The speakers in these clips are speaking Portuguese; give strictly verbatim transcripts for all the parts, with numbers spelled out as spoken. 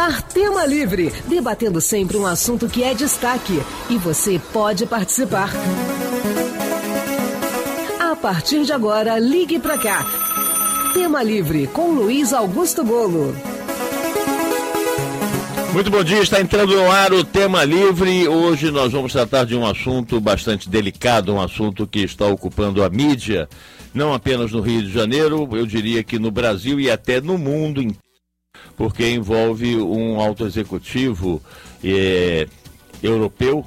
ar, Tema Livre, debatendo sempre um assunto que é destaque. E você pode participar. A partir de agora, ligue pra cá. Tema Livre, com Luiz Augusto Golo. Muito bom dia, está entrando no ar o Tema Livre. Hoje nós vamos tratar de um assunto bastante delicado, um assunto que está ocupando a mídia, não apenas no Rio de Janeiro, eu diria que no Brasil e até no mundo inteiro, porque envolve um alto executivo é, europeu.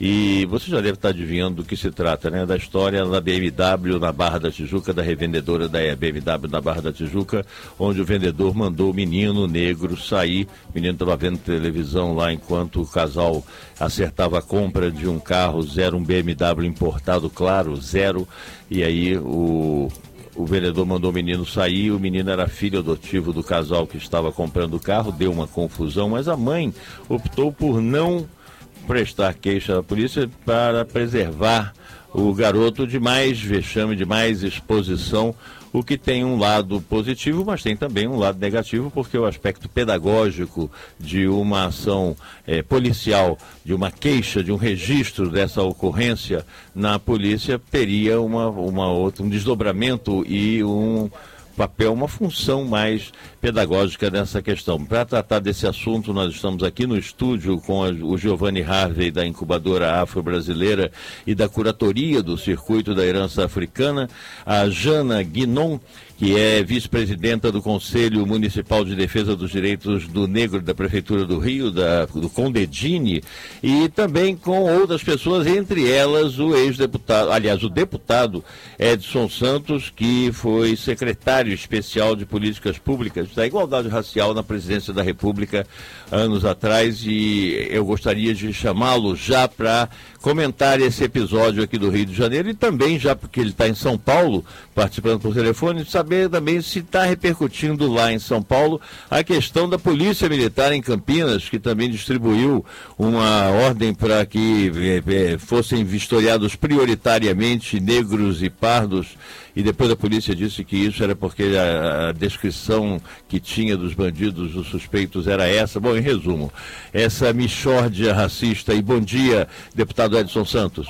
E você já deve estar adivinhando do que se trata, né? Da história da B M W na Barra da Tijuca, da revendedora da B M W na Barra da Tijuca, onde o vendedor mandou o menino negro sair. O menino estava vendo televisão lá enquanto o casal acertava a compra de um carro zero, um B M W importado, claro, zero. E aí o... O vendedor mandou o menino sair, o menino era filho adotivo do casal que estava comprando o carro, deu uma confusão, mas a mãe optou por não prestar queixa à polícia para preservar o garoto de mais vexame, de mais exposição, o que tem um lado positivo, mas tem também um lado negativo, porque o aspecto pedagógico de uma ação eh, policial, de uma queixa, de um registro dessa ocorrência na polícia, teria uma, uma outra, um desdobramento e um papel, uma função mais pedagógica nessa questão. Para tratar desse assunto, nós estamos aqui no estúdio com a, o Giovanni Harvey, da incubadora afro-brasileira e da curatoria do Circuito da Herança Africana, a Jana Guinon, que é vice-presidenta do Conselho Municipal de Defesa dos Direitos do Negro da Prefeitura do Rio, da, do Condedini, e também com outras pessoas, entre elas o ex-deputado, aliás, o deputado Edson Santos, que foi secretário especial de Políticas Públicas da Igualdade Racial na Presidência da República anos atrás, e eu gostaria de chamá-lo já para comentar esse episódio aqui do Rio de Janeiro, e também, já porque ele está em São Paulo, participando por telefone, saber também se está repercutindo lá em São Paulo a questão da Polícia Militar em Campinas, que também distribuiu uma ordem para que eh, eh, fossem vistoriados prioritariamente negros e pardos, e depois a polícia disse que isso era porque a, a descrição que tinha dos bandidos, dos suspeitos, era essa. Bom, em resumo, essa mixórdia racista. E bom dia, deputado Edson Santos.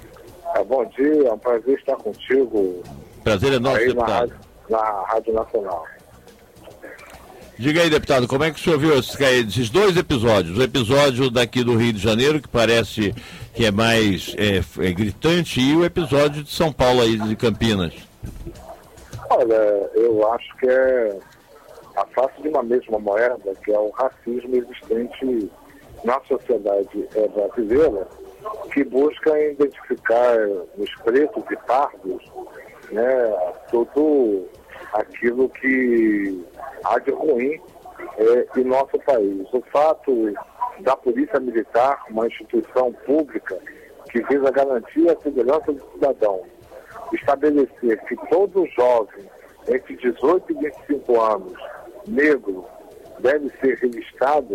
É, bom dia, é um prazer estar contigo. Prazer é nosso, aí deputado. Na Rádio, na Rádio Nacional. Diga aí, deputado, como é que o senhor viu esses dois episódios? O episódio daqui do Rio de Janeiro, que parece que é mais é, é gritante, e o episódio de São Paulo, aí de Campinas. Olha, eu acho que é a face de uma mesma moeda, que é o racismo existente na sociedade brasileira, que busca identificar nos pretos e pardos, né, tudo aquilo que há de ruim é, em nosso país. O fato da Polícia Militar, uma instituição pública que visa garantir a segurança do cidadão, estabelecer que todo jovem entre dezoito e vinte e cinco anos, negro, deve ser registrado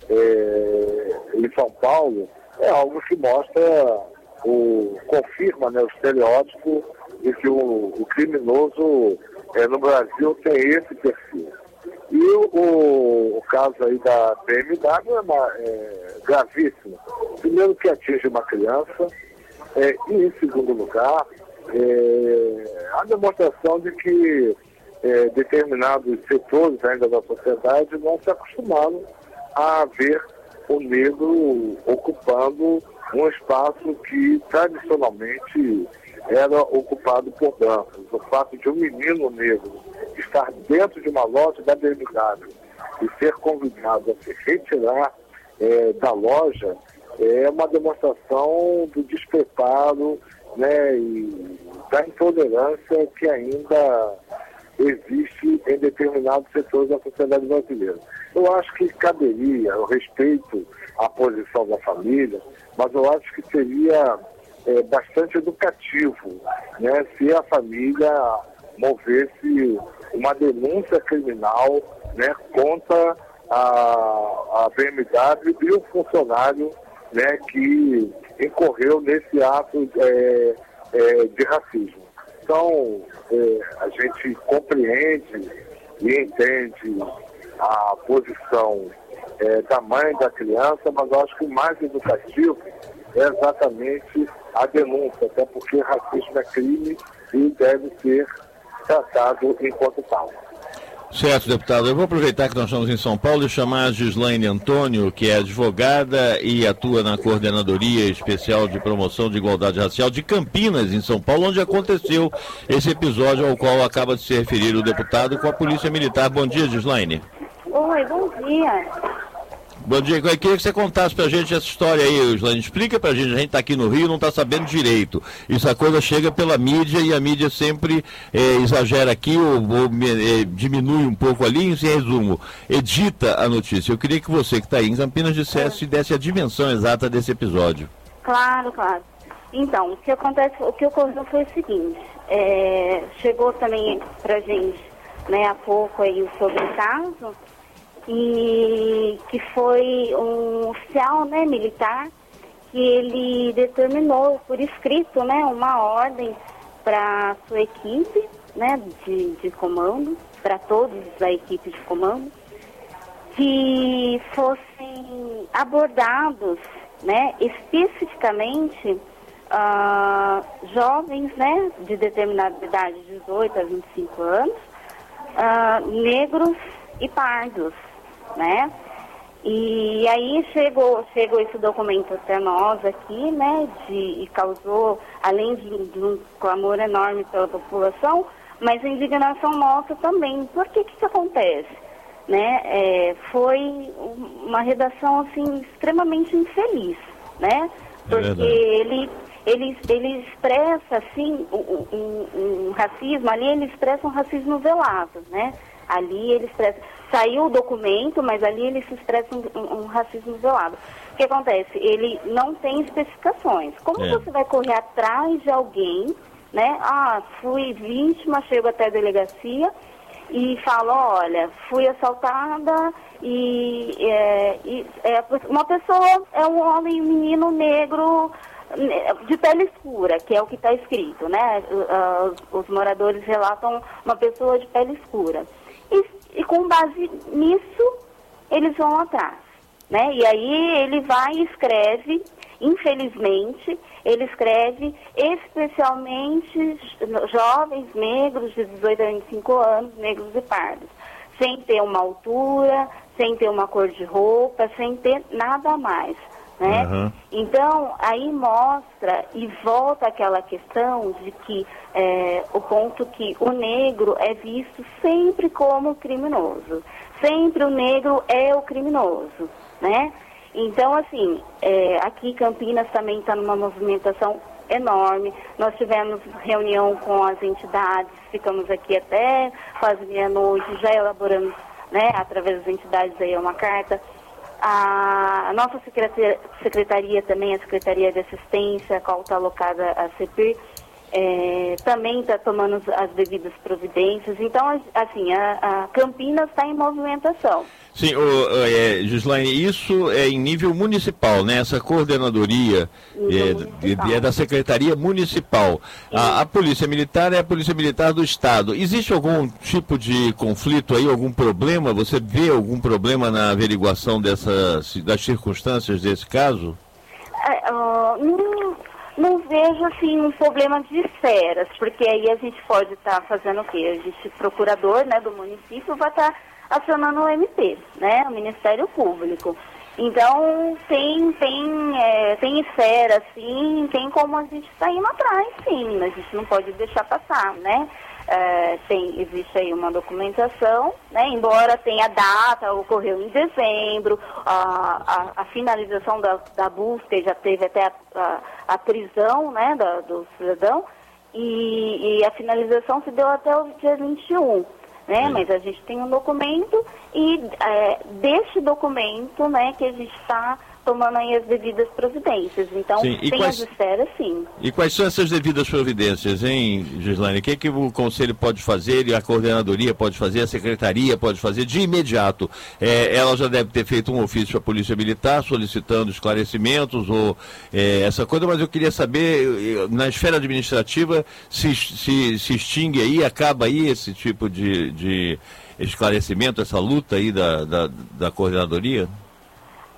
é, em São Paulo, é algo que mostra, o, confirma, né, o estereótipo de que o, o criminoso é, no Brasil tem esse perfil. E o, o caso aí da B M W é, uma, é gravíssimo. Primeiro, que atinge uma criança, é, e em segundo lugar, é, a demonstração de que é, determinados setores ainda da sociedade não se acostumaram a ver o negro ocupando um espaço que tradicionalmente era ocupado por brancos. O fato de um menino negro estar dentro de uma loja da B M W e ser convidado a se retirar é, da loja é uma demonstração do despreparo, né, e da intolerância que ainda existe em determinados setores da sociedade brasileira. Eu acho que caberia, eu respeito a posição da família, mas eu acho que seria é, bastante educativo, né, se a família movesse uma denúncia criminal, né, contra a, a B M W e o funcionário, né, que incorreu nesse ato é, é, de racismo. Então, é, a gente compreende e entende a posição é, da mãe, da criança, mas eu acho que o mais educativo é exatamente a denúncia, até porque racismo é crime e deve ser tratado enquanto tal. Certo, deputado. Eu vou aproveitar que nós estamos em São Paulo e chamar a Gislaine Antônio, que é advogada e atua na Coordenadoria Especial de Promoção de Igualdade Racial de Campinas, em São Paulo, onde aconteceu esse episódio ao qual acaba de se referir o deputado com a Polícia Militar. Bom dia, Gislaine. Oi, bom dia. Bom dia. Eu queria que você contasse pra gente essa história aí, Gislaine. Explica pra gente, a gente tá aqui no Rio e não tá sabendo direito. Isso a coisa chega pela mídia e a mídia sempre é, exagera aqui ou, ou é, diminui um pouco ali, em resumo, edita a notícia. Eu queria que você que está aí em Campinas dissesse e desse a dimensão exata desse episódio. Claro, claro. Então, o que acontece, o que ocorreu foi o seguinte, é, chegou também pra gente, né, há pouco aí sobre o caso, e que foi um oficial, né, militar, que ele determinou por escrito, né, uma ordem para sua equipe, né, de, de comando, para todos da equipe de comando, que fossem abordados, né, especificamente uh, jovens, né, de determinada idade, de dezoito a vinte e cinco anos, uh, negros e pardos, né? E aí chegou, chegou esse documento até nós aqui, né? De, e causou, além de, de um clamor enorme pela população, mas a indignação nossa também. Por que que isso acontece? Né? É, foi uma redação assim extremamente infeliz, né? Porque é ele, ele, ele expressa assim um, um, um racismo, ali ele expressa um racismo velado, né? Ali ele expressa, saiu o documento, mas ali ele se expressa um, um, um racismo velado. O que acontece? Ele não tem especificações. Como é. você vai correr atrás de alguém, né? Ah, fui vítima, chego até a delegacia e falo, olha, fui assaltada e, é, e é, uma pessoa é um homem, um menino negro de pele escura, que é o que está escrito, né? Os, os moradores relatam uma pessoa de pele escura. E, e com base nisso, eles vão atrás, né? E aí ele vai e escreve, infelizmente, ele escreve especialmente jovens negros de dezoito a vinte e cinco anos, negros e pardos, sem ter uma altura, sem ter uma cor de roupa, sem ter nada mais, né? Uhum. Então, aí mostra e volta aquela questão de que é, o ponto que o negro é visto sempre como criminoso. Sempre o negro é o criminoso, né? Então, assim, é, aqui em Campinas também está numa movimentação enorme. Nós tivemos reunião com as entidades, ficamos aqui até quase meia-noite, já elaboramos, né, através das entidades aí uma carta. A nossa secretaria, secretaria também, a Secretaria de Assistência, a qual está alocada a CEPIR, é, também está tomando as devidas providências. Então, assim, a, a Campinas está em movimentação. Sim, o, é, Gislaine, isso é em nível municipal, né? Essa coordenadoria é, é da Secretaria Municipal. A, a Polícia Militar é a Polícia Militar do Estado. Existe algum tipo de conflito aí, algum problema? Você vê algum problema na averiguação dessas, das circunstâncias desse caso? É, uh, não, não vejo, assim, um problema de esferas, porque aí a gente pode estar tá fazendo o quê? A gente, procurador, né, do município, vai estar... Tá acionando o M P, né, o Ministério Público. Então, tem, tem, é, tem esfera, sim, tem como a gente está indo atrás, sim, a gente não pode deixar passar, né. É, tem, existe aí uma documentação, né, embora tenha data, ocorreu em dezembro, a, a, a finalização da, da busca, já teve até a, a, a prisão, né, da, do cidadão, e, e a finalização se deu até o dia vinte e um. Né? Mas a gente tem um documento e é, deste documento, né, que a gente está tomando aí as devidas providências. Então, sim, tem quais, as esferas, sim. E quais são essas devidas providências, hein, Gislaine? O que, é que o Conselho pode fazer, e a Coordenadoria pode fazer, a Secretaria pode fazer de imediato? É, ela já deve ter feito um ofício à Polícia Militar solicitando esclarecimentos ou é, essa coisa, mas eu queria saber, na esfera administrativa, se, se, se extingue aí, acaba aí esse tipo de, de esclarecimento, essa luta aí da, da, da Coordenadoria?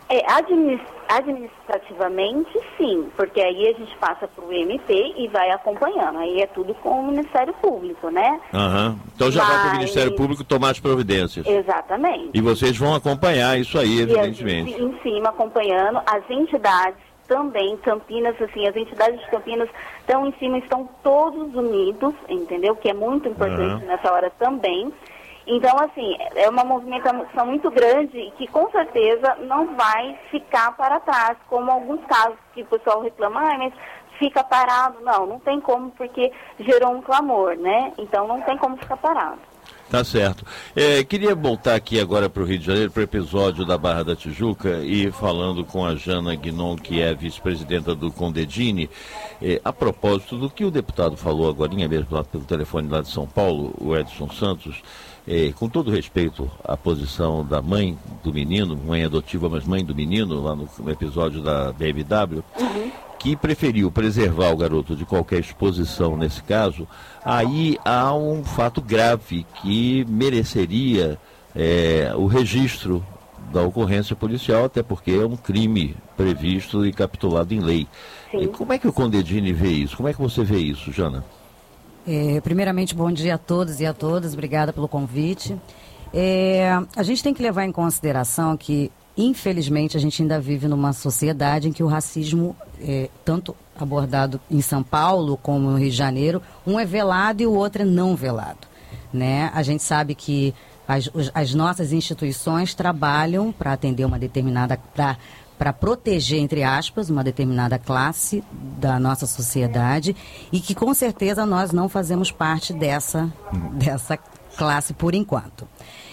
É, administ- administrativamente, sim, porque aí a gente passa para o M P e vai acompanhando. Aí é tudo com o Ministério Público, né? Uhum. Então já Mas... vai para o Ministério Público tomar as providências. Exatamente. E vocês vão acompanhar isso aí, evidentemente. E em cima, acompanhando as entidades também, Campinas, assim, as entidades de Campinas estão em cima, estão todos unidos, entendeu? Que é muito importante uhum. nessa hora também. Então, assim, é uma movimentação muito grande e que, com certeza, não vai ficar para trás, como alguns casos que o pessoal reclama, ah, mas fica parado. Não, não tem como, porque gerou um clamor, né? Então, não tem como ficar parado. Tá certo. É, queria voltar aqui agora para o Rio de Janeiro, para o episódio da Barra da Tijuca, e falando com a Jana Guinon, que é vice-presidenta do Condedini, é, a propósito do que o deputado falou agora mesmo lá pelo telefone lá de São Paulo, o Edson Santos, é, com todo respeito à posição da mãe do menino, mãe adotiva, mas mãe do menino, lá no, no episódio da B M W, uhum. que preferiu preservar o garoto de qualquer exposição nesse caso, aí há um fato grave que mereceria é, o registro da ocorrência policial, até porque é um crime previsto e capitulado em lei. E como é que o Condedini vê isso? Como é que você vê isso, Jana? É, primeiramente, bom dia a todos e a todas, obrigada pelo convite. É, a gente tem que levar em consideração que, infelizmente, a gente ainda vive numa sociedade em que o racismo, é, tanto abordado em São Paulo como no Rio de Janeiro, um é velado e o outro é não velado, né? A gente sabe que as, as nossas instituições trabalham para atender uma determinada... Pra, para proteger, entre aspas, uma determinada classe da nossa sociedade e que, com certeza, nós não fazemos parte dessa, dessa classe por enquanto.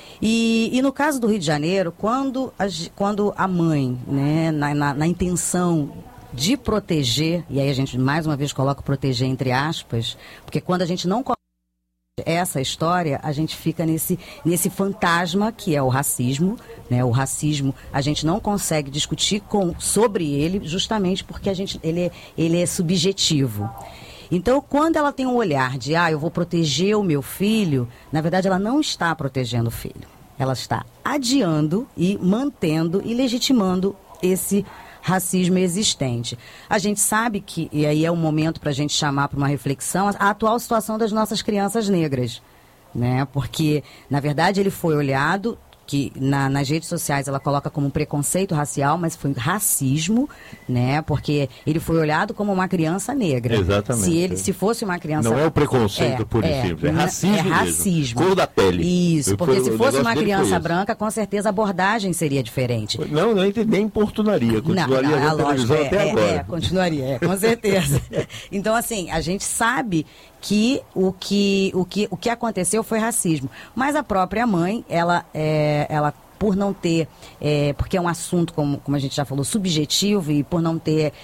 E, e no caso do Rio de Janeiro, quando a, quando a mãe, né, na, na, na intenção de proteger, e aí a gente mais uma vez coloca proteger entre aspas, porque quando a gente não coloca essa história, a gente fica nesse, nesse fantasma que é o racismo, né? O racismo a gente não consegue discutir com, sobre ele justamente porque a gente, ele, é, ele é subjetivo. Então, quando ela tem um olhar de, ah, eu vou proteger o meu filho, na verdade ela não está protegendo o filho. Ela está adiando e mantendo e legitimando esse racismo existente. A gente sabe que, e aí é um momento para a gente chamar para uma reflexão, a atual situação das nossas crianças negras, né? Porque, na verdade, ele foi olhado, que na, nas redes sociais ela coloca como preconceito racial, mas foi racismo, né? Porque ele foi olhado como uma criança negra. Exatamente. Se ele, se fosse uma criança... Não é o preconceito é, por é, simples, é racismo, é racismo. Mesmo. Cor da pele. Isso, porque foi, se fosse uma criança foi branca, com certeza a abordagem seria diferente. Não, não nem importunaria, continuaria não, não, na televisão lógico, até é, agora. É, continuaria, é, com certeza. Então, assim, a gente sabe que o que, o que o que aconteceu foi racismo. Mas a própria mãe, ela, é, ela por não ter, é, porque é um assunto, como, como a gente já falou, subjetivo, e por não ter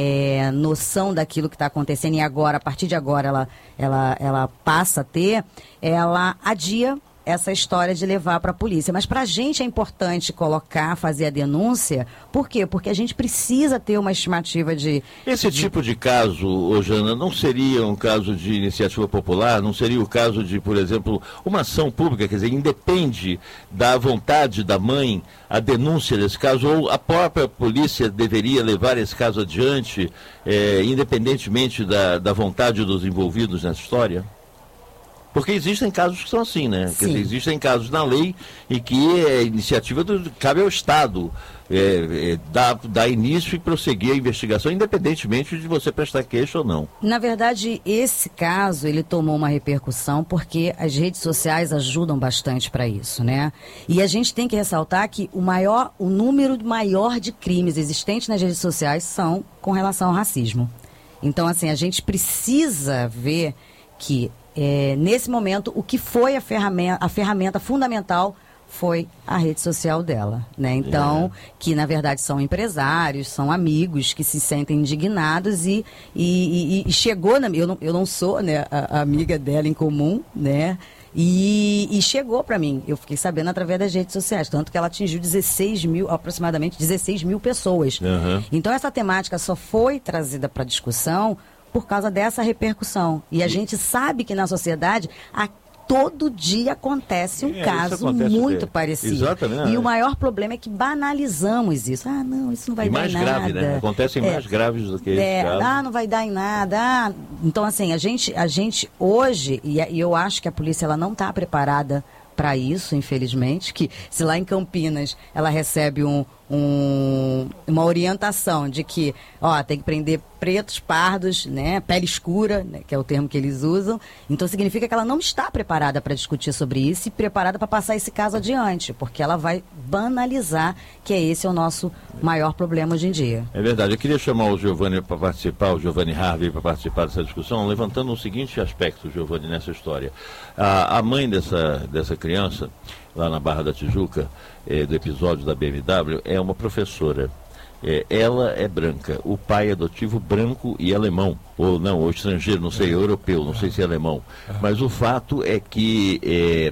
é, noção daquilo que está acontecendo, e agora, a partir de agora, ela, ela, ela passa a ter, ela adia essa história de levar para a polícia. Mas para a gente é importante colocar, fazer a denúncia. Por quê? Porque a gente precisa ter uma estimativa de... Esse de... tipo de caso, ô Jana, não seria um caso de iniciativa popular? Não seria o caso de, por exemplo, uma ação pública? Quer dizer, independe da vontade da mãe a denúncia desse caso? Ou a própria polícia deveria levar esse caso adiante, é, independentemente da, da vontade dos envolvidos nessa história? Porque existem casos que são assim, né? Quer dizer, existem casos na lei em que a iniciativa do, cabe ao Estado é, é, dar, dar início e prosseguir a investigação, independentemente de você prestar queixa ou não. Na verdade, esse caso, ele tomou uma repercussão porque as redes sociais ajudam bastante para isso, né? E a gente tem que ressaltar que o maior, o número maior de crimes existentes nas redes sociais são com relação ao racismo. Então, assim, a gente precisa ver que É, nesse momento, o que foi a ferramenta, a ferramenta fundamental foi a rede social dela, né? Então, é. que na verdade são empresários, são amigos que se sentem indignados e, e, e, e chegou, na, eu, não, eu não sou, né, a, a amiga dela em comum, né? E, e chegou para mim, eu fiquei sabendo através das redes sociais, tanto que ela atingiu dezesseis mil, aproximadamente dezesseis mil pessoas. Uhum. Então, essa temática só foi trazida para discussão por causa dessa repercussão. E a gente sabe que na sociedade a, todo dia acontece um é, caso acontece muito é. parecido. Exatamente. E o maior problema é que banalizamos isso. Ah, não, isso não vai e dar mais em nada. Grave, né? Acontecem é. mais graves do que esse é, caso. Ah, não vai dar em nada. Ah, então, assim, a gente, a gente hoje, e, e eu acho que a polícia ela não está preparada para isso, infelizmente, que se lá em Campinas ela recebe um, um, uma orientação de que, ó, tem que prender pretos, pardos, né, pele escura, né, que é o termo que eles usam, então significa que ela não está preparada para discutir sobre isso e preparada para passar esse caso adiante, porque ela vai banalizar que esse é o nosso maior problema hoje em dia. É verdade. Eu queria chamar o Giovanni para participar, o Giovanni Harvey para participar dessa discussão, levantando o seguinte aspecto, Giovanni, nessa história. A, a mãe dessa, dessa criança, lá na Barra da Tijuca, eh, do episódio da B M W, é uma professora. É, ela é branca, o pai é adotivo branco e alemão, ou não, ou estrangeiro, não sei, europeu, não sei se é alemão. Mas o fato é que é,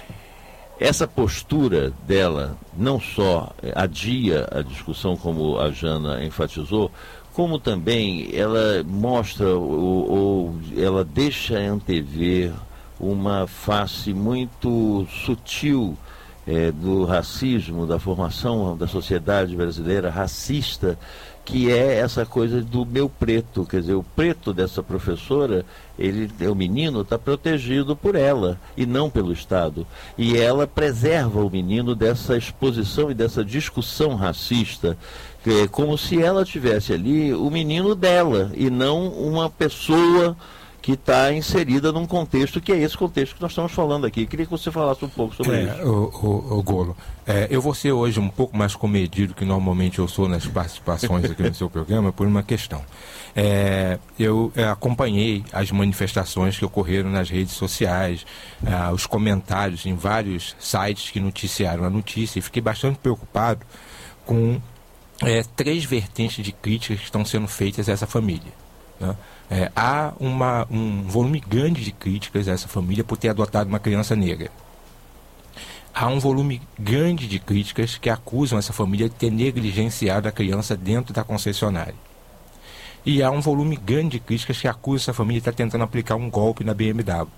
essa postura dela não só adia a discussão, como a Jana enfatizou, como também ela mostra ou, ou ela deixa antever uma face muito sutil É, do racismo, da formação da sociedade brasileira racista, que é essa coisa do meu preto. Quer dizer, o preto dessa professora, ele, o menino está protegido por ela e não pelo Estado. E ela preserva o menino dessa exposição e dessa discussão racista, que é como se ela tivesse ali o menino dela e não uma pessoa que está inserida num contexto que é esse contexto que nós estamos falando aqui. Queria que você falasse um pouco sobre é, isso. O, o, o Golo, é, eu vou ser hoje um pouco mais comedido que normalmente eu sou nas participações aqui no seu programa por uma questão. É, eu é, acompanhei as manifestações que ocorreram nas redes sociais, é, os comentários em vários sites que noticiaram a notícia, e fiquei bastante preocupado com é, três vertentes de críticas que estão sendo feitas a essa família, né? É, há uma, um volume grande de críticas a essa família por ter adotado uma criança negra. Há um volume grande de críticas que acusam essa família de ter negligenciado a criança dentro da concessionária. E há um volume grande de críticas que acusam essa família de estar tentando aplicar um golpe na B M W.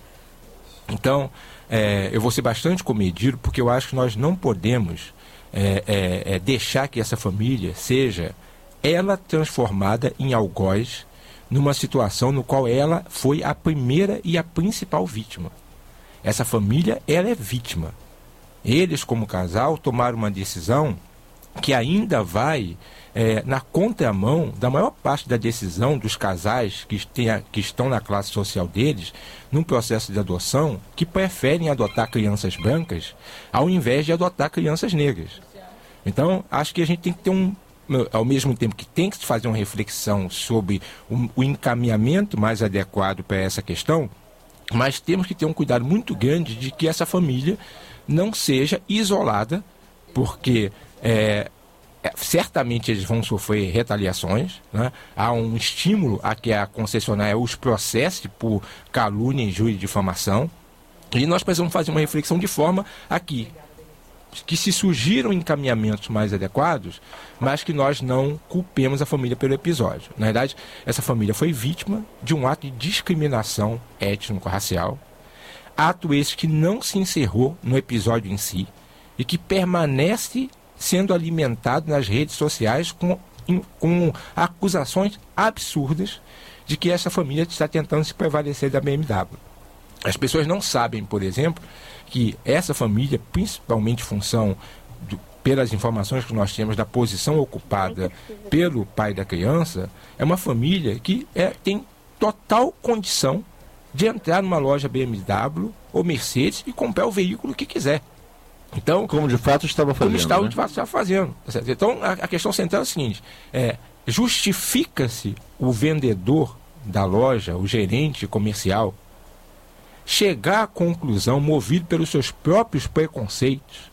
Então, é, eu vou ser bastante comedido, porque eu acho que nós não podemos é, é, é, deixar que essa família seja ela transformada em algoz numa situação no qual ela foi a primeira e a principal vítima. Essa família, ela é vítima. Eles, como casal, tomaram uma decisão que ainda vai é, na contramão da maior parte da decisão dos casais que, tenha, que estão na classe social deles, num processo de adoção, que preferem adotar crianças brancas ao invés de adotar crianças negras. Então, acho que a gente tem que ter um ao mesmo tempo que tem que se fazer uma reflexão sobre o, o encaminhamento mais adequado para essa questão, mas temos que ter um cuidado muito grande de que essa família não seja isolada, porque é, é, certamente eles vão sofrer retaliações, né? Há um estímulo a que a concessionária os processe por calúnia, injúria e difamação, e nós precisamos fazer uma reflexão de forma a que que se surgiram encaminhamentos mais adequados, mas que nós não culpemos a família pelo episódio. Na verdade, essa família foi vítima de um ato de discriminação étnico-racial, ato esse que não se encerrou no episódio em si e que permanece sendo alimentado nas redes sociais com, com acusações absurdas de que essa família está tentando se prevalecer da B M W. As pessoas não sabem, por exemplo, que essa família, principalmente em função, do, pelas informações que nós temos da posição ocupada pelo pai da criança, é uma família que é, tem total condição de entrar numa loja B M W ou Mercedes e comprar o veículo que quiser. Então, como de fato estava fazendo. Como estava, né? de fato estava fazendo. Então, a, a questão central é a seguinte: é, justifica-se o vendedor da loja, o gerente comercial, chegar à conclusão, movido pelos seus próprios preconceitos,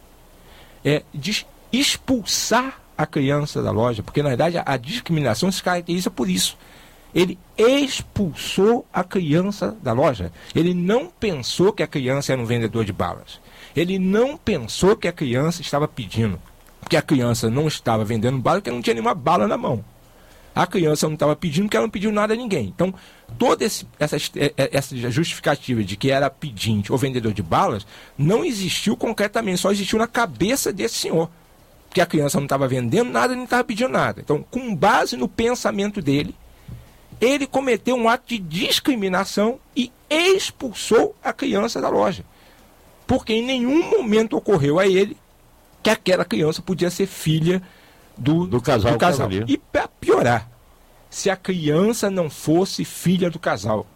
é, de expulsar a criança da loja, porque na verdade a, a discriminação se caracteriza por isso. Ele expulsou a criança da loja. Ele não pensou que a criança era um vendedor de balas. Ele não pensou que a criança estava pedindo, que a criança não estava vendendo bala, porque não tinha nenhuma bala na mão. A criança não estava pedindo porque ela não pediu nada a ninguém. Então, toda esse, essa, essa justificativa de que era pedinte ou vendedor de balas não existiu concretamente, só existiu na cabeça desse senhor. Porque a criança não estava vendendo nada, nem estava pedindo nada. Então, com base no pensamento dele, ele cometeu um ato de discriminação e expulsou a criança da loja. Porque em nenhum momento ocorreu a ele que aquela criança podia ser filha do, do casal. Do casal. E para piorar, se a criança não fosse filha do casal,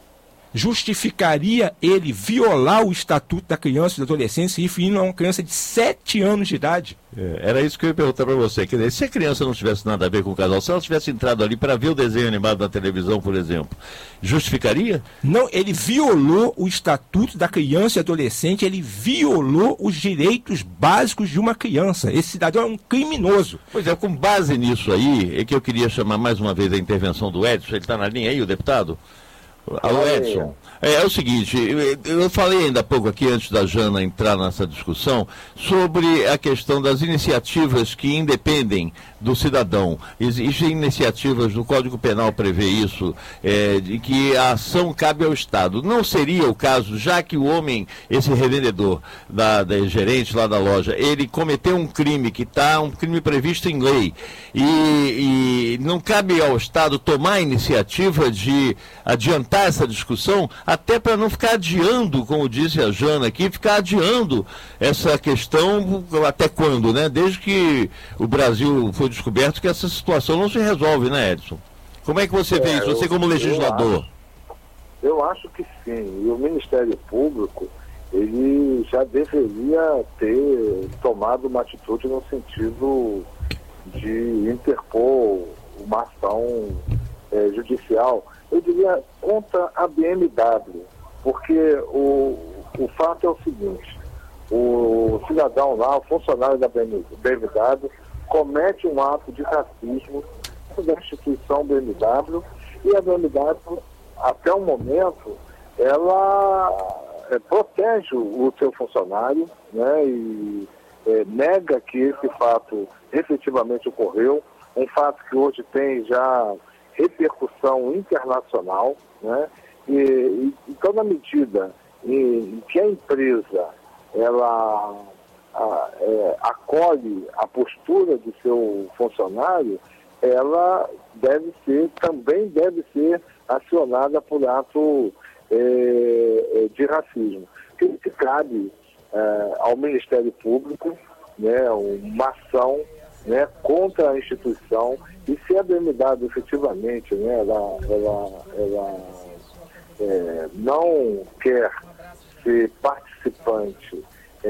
justificaria ele violar o estatuto da criança e do adolescente se referindo a uma criança de sete anos de idade? É, era isso que eu ia perguntar para você. Quer dizer, se a criança não tivesse nada a ver com o casal, se ela tivesse entrado ali para ver o desenho animado na televisão, por exemplo, justificaria? Não, ele violou o estatuto da criança e adolescente, ele violou os direitos básicos de uma criança. Esse cidadão é um criminoso. Pois é, com base nisso aí, é que eu queria chamar mais uma vez a intervenção do Edson. Ele está na linha aí, o deputado? Alô, Edson. É, é o seguinte, eu, eu falei ainda há pouco aqui, antes da Jana entrar nessa discussão, sobre a questão das iniciativas que independem do cidadão. Existem iniciativas no Código Penal prevê isso, é, de que a ação cabe ao Estado. Não seria o caso, já que o homem, esse revendedor, da, da gerente lá da loja, ele cometeu um crime que está, um crime previsto em lei, e, e não cabe ao Estado tomar a iniciativa de adiantar essa discussão, até para não ficar adiando, como disse a Jana aqui, ficar adiando essa questão até quando, né? Desde que o Brasil foi descoberto que essa situação não se resolve, né, Edson? Como é que você é, vê isso, você como legislador? Eu acho, eu acho que sim, e o Ministério Público, ele já deveria ter tomado uma atitude no sentido de interpor uma ação é, judicial, eu diria, contra a B M W, porque o, o fato é o seguinte, o cidadão lá, o funcionário da B M W, comete um ato de racismo da instituição B M W, e a B M W, até o momento, ela é, protege o seu funcionário, né, e é, nega que esse fato efetivamente ocorreu, um fato que hoje tem já repercussão internacional, né? E, e, então, na medida em, em que a empresa ela a, é, acolhe a postura do seu funcionário, ela deve ser, também deve ser acionada por ato é, de racismo. Que, que cabe é, ao Ministério Público, né, uma ação, né, contra a instituição. E se a B M W efetivamente, né, ela, ela, ela é, não quer ser participante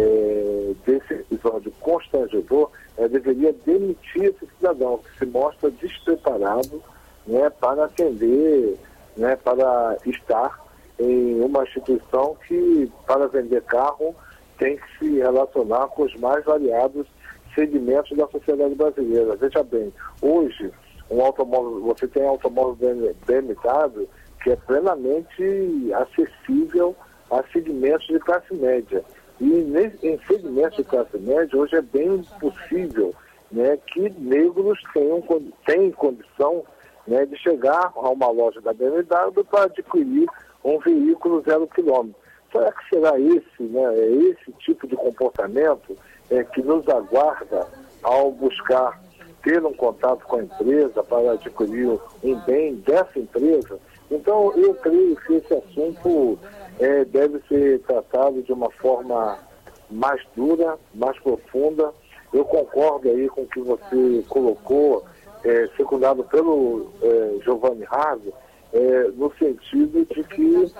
é, desse episódio constrangedor, é, deveria demitir esse cidadão que se mostra despreparado, né, para atender, né, para estar em uma instituição que, para vender carro, tem que se relacionar com os mais variados segmentos da sociedade brasileira. Veja bem, hoje um automóvel, você tem automóvel B M W que é plenamente acessível a segmentos de classe média. E nesse, em segmentos de classe média, hoje é bem possível, né, que negros tenham, tenham condição, né, de chegar a uma loja da B M W para adquirir um veículo zero quilômetro. Será que será esse, né, esse tipo de comportamento é, que nos aguarda ao buscar ter um contato com a empresa para adquirir um bem dessa empresa? Então, eu creio que esse assunto é, deve ser tratado de uma forma mais dura, mais profunda. Eu concordo aí com o que você colocou, é, secundado pelo é, Giovanni Harvey, é, no sentido de que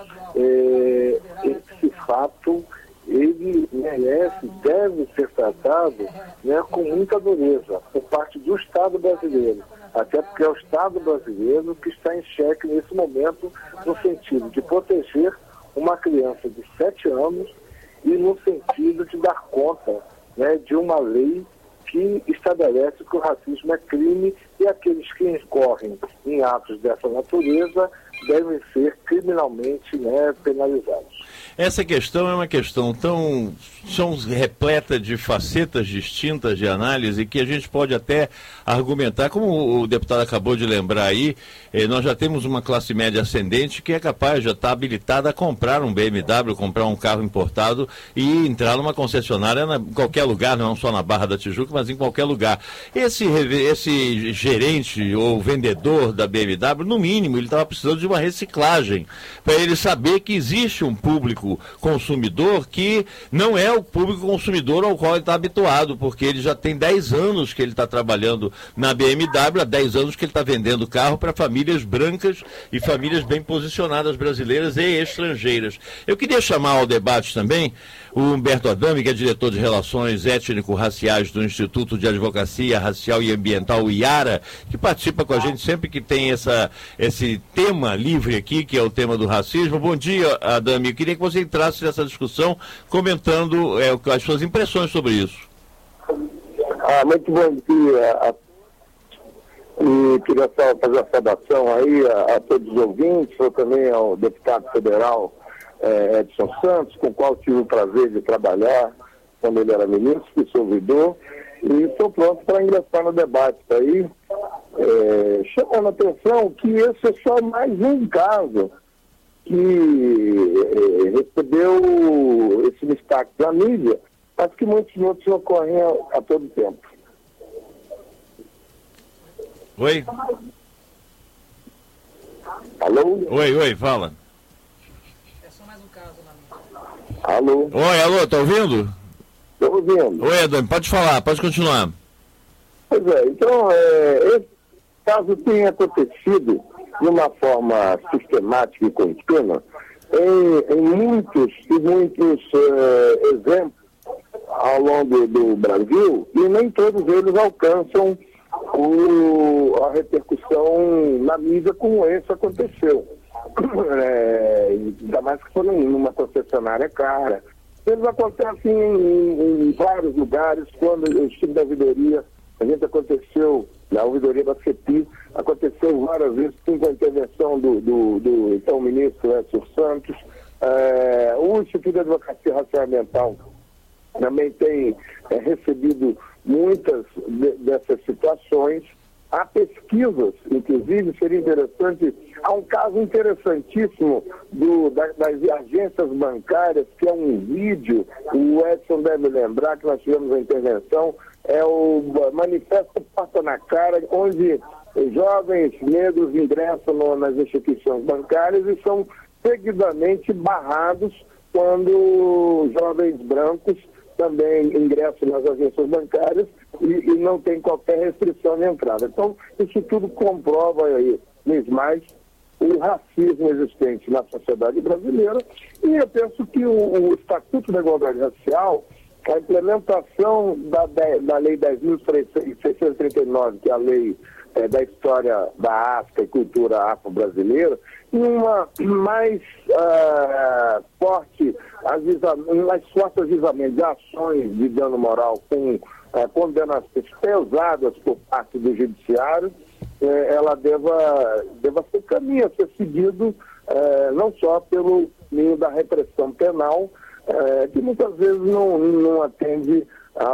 é, esse fato ele merece, deve ser tratado, né, com muita dureza por parte do Estado brasileiro, até porque é o Estado brasileiro que está em xeque nesse momento, no sentido de proteger uma criança de sete anos e no sentido de dar conta, né, de uma lei que estabelece que o racismo é crime e aqueles que incorrem em atos dessa natureza devem ser criminalmente, né, penalizados. Essa questão é uma questão tão, são repleta de facetas distintas de análise que a gente pode até argumentar, como o deputado acabou de lembrar aí, eh, nós já temos uma classe média ascendente que é capaz, já está habilitada a comprar um B M W, comprar um carro importado e entrar numa concessionária na, em qualquer lugar, não só na Barra da Tijuca, mas em qualquer lugar. Esse, esse gerente ou vendedor da B M W, no mínimo, ele estava precisando de uma reciclagem, para ele saber que existe um público consumidor que não é o público consumidor ao qual ele está habituado, porque ele já tem dez anos que ele está trabalhando na B M W, há dez anos que ele está vendendo carro para famílias brancas e famílias bem posicionadas brasileiras e estrangeiras. Eu queria chamar ao debate também o Humberto Adami, que é diretor de Relações Étnico-Raciais do Instituto de Advocacia Racial e Ambiental, o IARA, que participa com a gente sempre que tem essa, esse tema livre aqui, que é o tema do racismo. Bom dia, Adami. Eu queria que você entrasse nessa discussão comentando é, as suas impressões sobre isso. Ah, muito bom dia. E queria só fazer a saudação aí a, a todos os ouvintes, eu também ao deputado federal é, Edson Santos, com o qual tive o prazer de trabalhar quando ele era ministro, que sou ouvidor, e estou pronto para ingressar no debate aí, é, chamando a atenção que esse é só mais um caso que é, recebeu esse destaque da mídia, mas que muitos outros ocorrem a, a todo tempo. Oi? Alô? Oi, oi, fala. É só mais um caso na mídia. Alô? Oi, alô, tá ouvindo? Estou ouvindo. Oi, Adami, pode falar, pode continuar. Pois é, então, é, esse caso tem acontecido de uma forma sistemática e contínua em, em muitos e muitos é, exemplos ao longo do Brasil, e nem todos eles alcançam o, a repercussão na mídia como esse aconteceu. É, ainda mais que foram numa concessionária cara. Eles acontecem em, em vários lugares, quando eu estive da ouvidoria, a gente aconteceu, na ouvidoria da CEPI, aconteceu várias vezes com a intervenção do, do, do então ministro Edson Santos. É, o Instituto de Advocacia Racial e Ambiental também tem é, recebido muitas de, dessas situações. Há pesquisas, inclusive, seria interessante, há um caso interessantíssimo do, da, das agências bancárias, que é um vídeo, o Edson deve lembrar que nós tivemos a intervenção, é o Manifesto Porta na Cara, onde jovens negros ingressam no, nas instituições bancárias e são seguidamente barrados quando jovens brancos também ingressam nas agências bancárias e, e não tem qualquer restrição de entrada. Então, isso tudo comprova aí, mês mais, o racismo existente na sociedade brasileira, e eu penso que o, o Estatuto da Igualdade Racial, a implementação da, da Lei dez mil seiscentos e trinta e nove, que é a lei é, da história da África e cultura afro-brasileira, uma mais uh, forte, mais forte ajuizamento de ações de dano moral com uh, condenações pesadas por parte do judiciário, uh, ela deva, deva ser caminho a ser seguido uh, não só pelo meio da repressão penal, uh, que muitas vezes não, não atende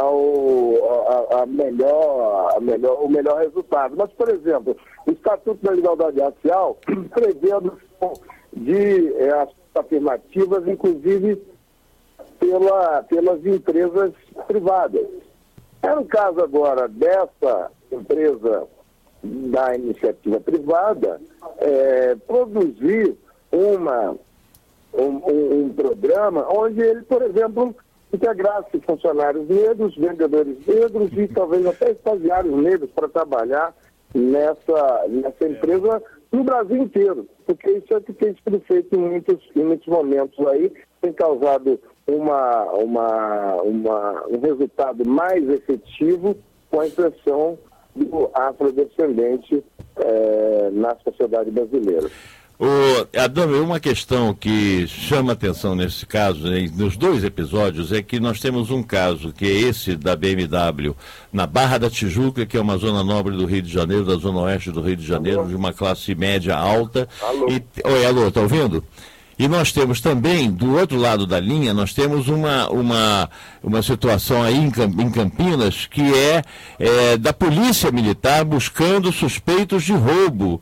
ao a, a melhor, a melhor, o melhor resultado. Mas, por exemplo, o Estatuto da Igualdade Racial prevê a adoção de é, ações afirmativas, inclusive pela, pelas empresas privadas. É no caso agora dessa empresa da iniciativa privada é, produzir uma, um, um, um programa onde ele, por exemplo, integrasse funcionários negros, vendedores negros e talvez até estagiários negros para trabalhar nessa, nessa empresa no Brasil inteiro, porque isso é o que tem sido feito em muitos, em muitos momentos aí, tem causado uma, uma, uma, um resultado mais efetivo com a inserção do afrodescendente eh, na sociedade brasileira. O Adami, uma questão que chama atenção nesse caso, né, nos dois episódios, é que nós temos um caso, que é esse da B M W, na Barra da Tijuca, que é uma zona nobre do Rio de Janeiro, da zona oeste do Rio de Janeiro, alô? De uma classe média alta. Alô? E, oi, alô, tá ouvindo? E nós temos também, do outro lado da linha, nós temos uma, uma, uma situação aí em Campinas, que é, é da polícia militar buscando suspeitos de roubo.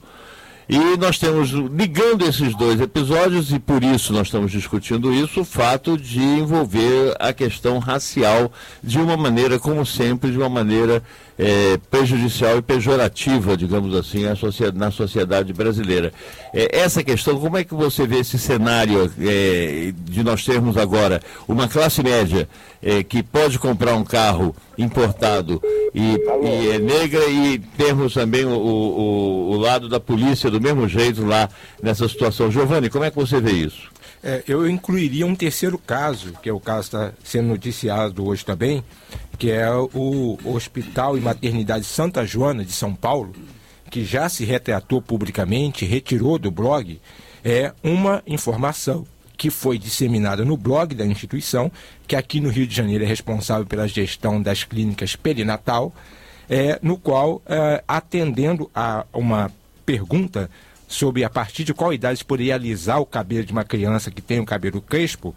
E nós temos, ligando esses dois episódios, e por isso nós estamos discutindo isso, o fato de envolver a questão racial de uma maneira, como sempre, de uma maneira é, prejudicial e pejorativa, digamos assim, a sociedade, na sociedade brasileira. É, essa questão, como é que você vê esse cenário é, de nós termos agora uma classe média é, que pode comprar um carro importado e, e é negra, e termos também o, o, o lado da polícia do mesmo jeito lá nessa situação? Giovanni, como é que você vê isso? É, eu incluiria um terceiro caso, que é o caso que está sendo noticiado hoje também, que é o Hospital e Maternidade Santa Joana de São Paulo, que já se retratou publicamente, retirou do blog, é uma informação que foi disseminada no blog da instituição, que aqui no Rio de Janeiro é responsável pela gestão das clínicas perinatal, é, no qual, é, atendendo a uma pergunta sobre a partir de qual idade se poderia alisar o cabelo de uma criança que tem o cabelo crespo,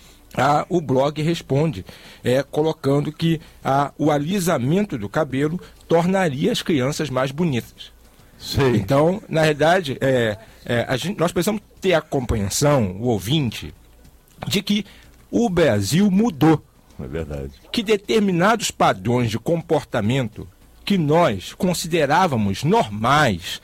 a, o blog responde, é, colocando que a, o alisamento do cabelo tornaria as crianças mais bonitas. Sim. Então, na verdade, é, é, a gente, nós precisamos ter a compreensão, o ouvinte, de que o Brasil mudou. É verdade. Que determinados padrões de comportamento que nós considerávamos normais,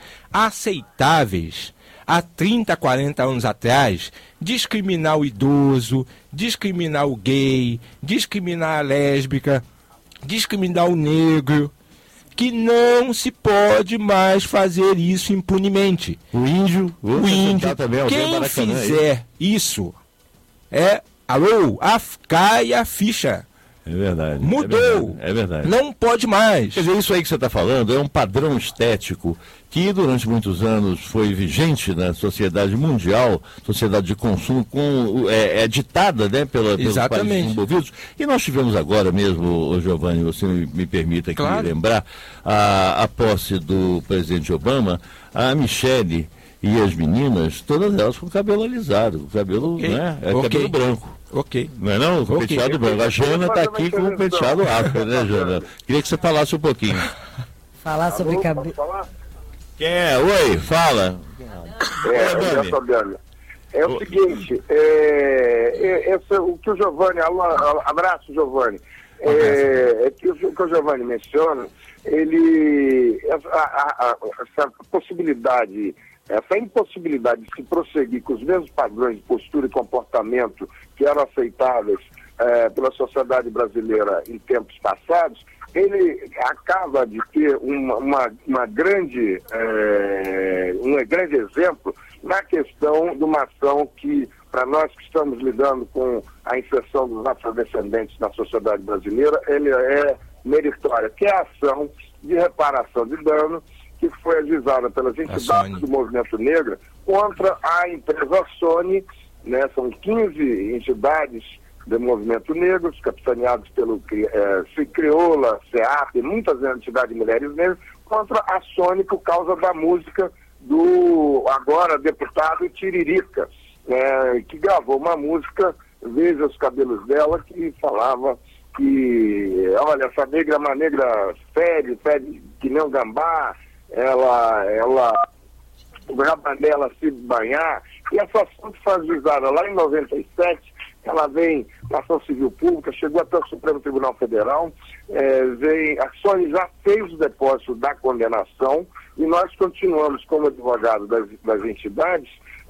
aceitáveis, há trinta, quarenta anos atrás, discriminar o idoso, discriminar o gay, discriminar a lésbica, discriminar o negro, que não se pode mais fazer isso impunemente. O índio, o índio, também, quem fizer isso é, alô, a, cai a ficha. É verdade. Mudou. É verdade, é verdade. Não pode mais. Quer dizer, isso aí que você está falando é um padrão estético que durante muitos anos foi vigente na sociedade mundial, sociedade de consumo, com, é, é ditada, né, pela, pelos Exatamente. países envolvidos. E nós tivemos agora mesmo, Giovanni, você me, me permita aqui claro. lembrar, a, a posse do presidente Obama, a Michelle e as meninas, todas elas com cabelo alisado, cabelo, okay. né, é okay. cabelo branco. Ok. Não é não? Com okay. penteado branco. A Jana está aqui com o penteado afro, né, Jana? Queria que você falasse um pouquinho. Falar sobre cabelo. Quem é? Oi, fala. É, é, Fabiano. É o seguinte, é, é, essa, o que o Giovanni, abraço, Giovanni, é, é que o que o Giovanni menciona, ele, a, a, a, essa possibilidade, essa impossibilidade de se prosseguir com os mesmos padrões de postura e comportamento que eram aceitáveis é, pela sociedade brasileira em tempos passados, ele acaba de ter uma, uma, uma grande, é, um grande exemplo na questão de uma ação que, para nós que estamos lidando com a inserção dos afrodescendentes na sociedade brasileira, ele é meritória, que é a ação de reparação de dano que foi ajuizada pelas entidades do movimento negro contra a empresa Sony, né? São quinze entidades do movimento negro, capitaneados pelo é, Crioula, SEAP, e muitas entidades de mulheres negras, contra a Sony por causa da música do agora deputado Tiririca, é, que gravou uma música, Veja os Cabelos Dela, que falava que, olha, essa negra é uma negra fede, fede que nem um gambá, ela, ela, o rabo dela se banhar, e essa ação foi ajuizada lá em noventa e sete, ela vem na ação civil pública, chegou até o Supremo Tribunal Federal, é, vem, a Sony já fez o depósito da condenação, e nós continuamos como advogados das, das entidades,